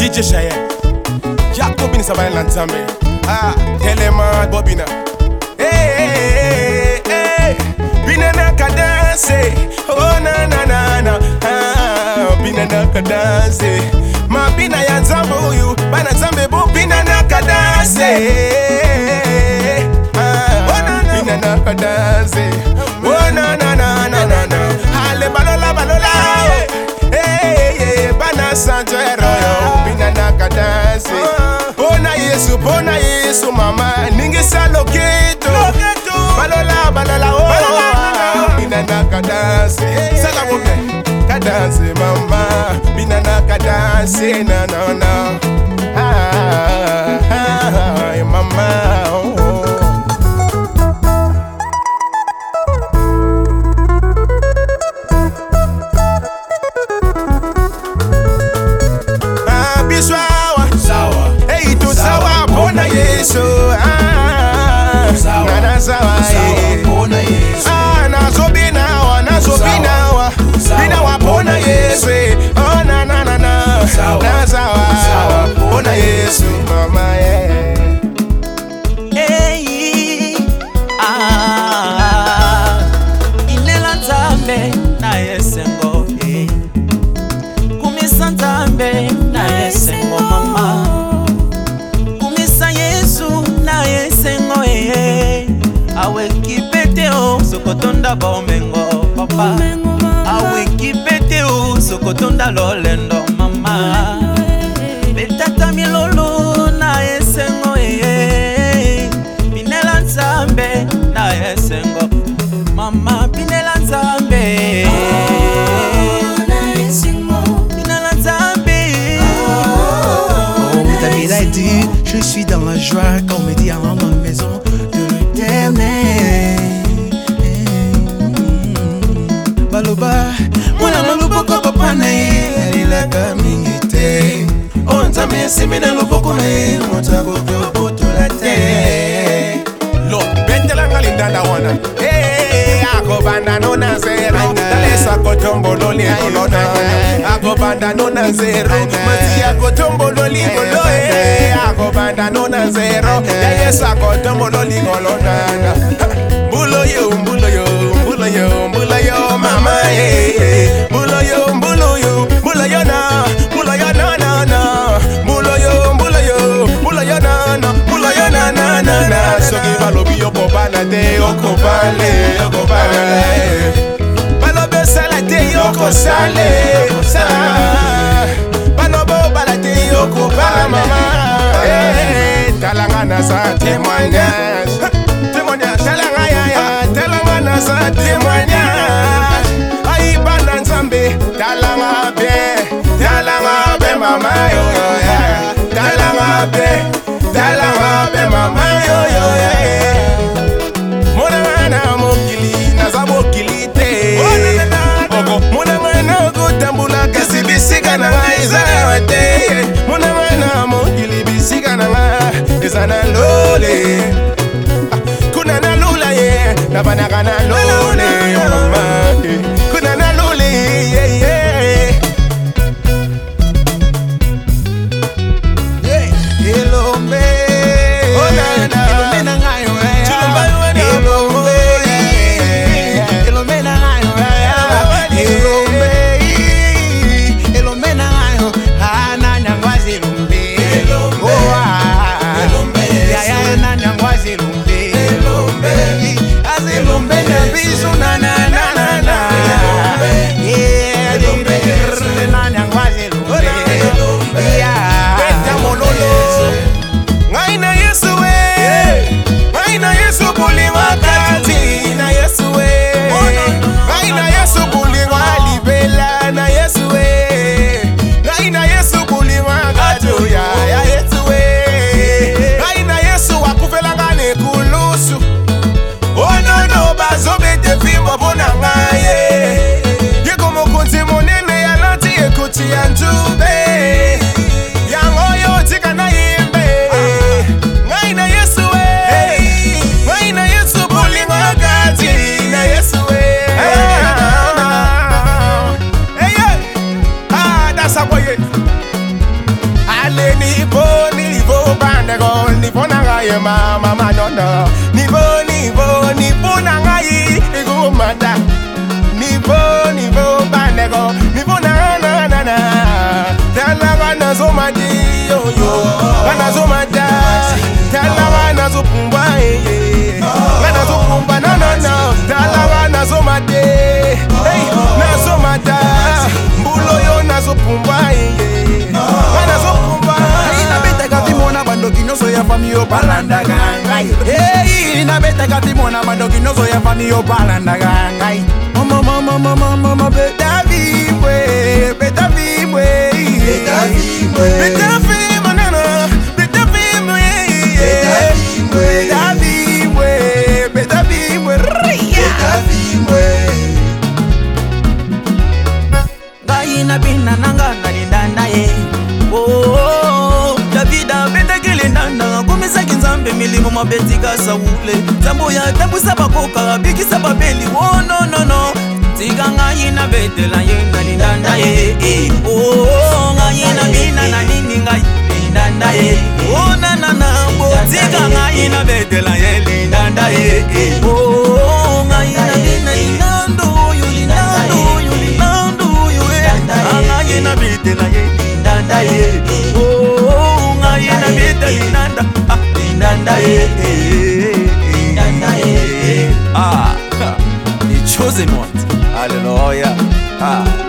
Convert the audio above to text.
DJ Cheyenne Jacobin Savannah Lanzambe Teleman Bobina Binana ka dance oh na na na na Binana ka dance ma bina ya nzambo yu bana nzambe bo binana ka dance Binana ka dance oh na na na na na ale balola balola bana sanjero binana ka dance bona Yesu mama ningisa loketo balola balola oh binana ka dance saka boke ka dance mama binana ka dance na na na mama Yesu nana sawa bona Yesu nazobinawa binawa bona Yesu oh na na na na sawa bona Yesu mama inela nzambe na yesengo kumisa nzambe na yesengo mama awe kipete o sokotonda bomengo papa awe kipete o sokotonda lolendo mama betata milolo na esengo binela nzambe na esengo mama binela nzambe binela nzambe David a dit je suis dans la joie quand on me dit avant ma maison Baloba, mwana loboko papa na ye, alilaka mingi te. Onzambe semena loboko na ye, motako koboto la te. Lo, bentela ngalindanda wana. Ako banda no na zero, talesa kotombo loli kolona. Ako banda no na zero, mati ako tombo loli kolona. Ako banda no na zero, yesa kotombo loli kolona. Bulo yo, bulo yo, bulo yo, bulo yo, mama bulo yo, bulo yo, bulo yo na, bulo yo na na na. Bulo yo, bulo yo, bulo yo na na, bulo yo na na na na. So give a lobby yo bobana de oko bale. Balobe salate yoko sale Balobo balate yoko bala mama Talangana sa témoignage Talangana sa témoignage Aïe bana nzambe Talanga be mama yo Talanga be mama yo Bisika na izana te mona mana mongili bisika na izana lole kuna na lula ye na bana kana lole mama kuna na lole elombe ona na elombe na ngayo Bona ye mama manono. Nivo na ngai ego mata. Nivo banego. Nivo na. Tala wana zo madi yo yo. Wana zo mada. Tala wana zo pumba ye. Wana zo pumba no. Tala wana zo made. Hey, na zo mada. Mbulo yo na zo pumba ye. Wana zo pumba. Ina bete kati mona bandoki no so ya fami yo balanda gangai. Hey, ina bete kati mona bandoki no so ya fami yo balanda gangai. Mama, beta vimwe, beta vimwe, beta vimwe, beta vimwe, nana, beta vimwe, beta vimwe, beta vimwe, beta vimwe. Gaina bina nanga nalindanda ye. Oh, Davida beta kilindanda. Kumisa kinzambe milimo mabetika saule. Zambo ya tembu sabakoka, biki sababeli. Oh no. Tiga ngayina betela yenga lindanda ye. Oh ngayina bina na nini ngayi lindanda ye. Oh na bo tiga ngayina betela ye lindanda ye. Oh ngayina bina lindando you ngayina betela ye lindanda ye. Oh ngayina betela lindanda ye. The chosen one. Hallelujah.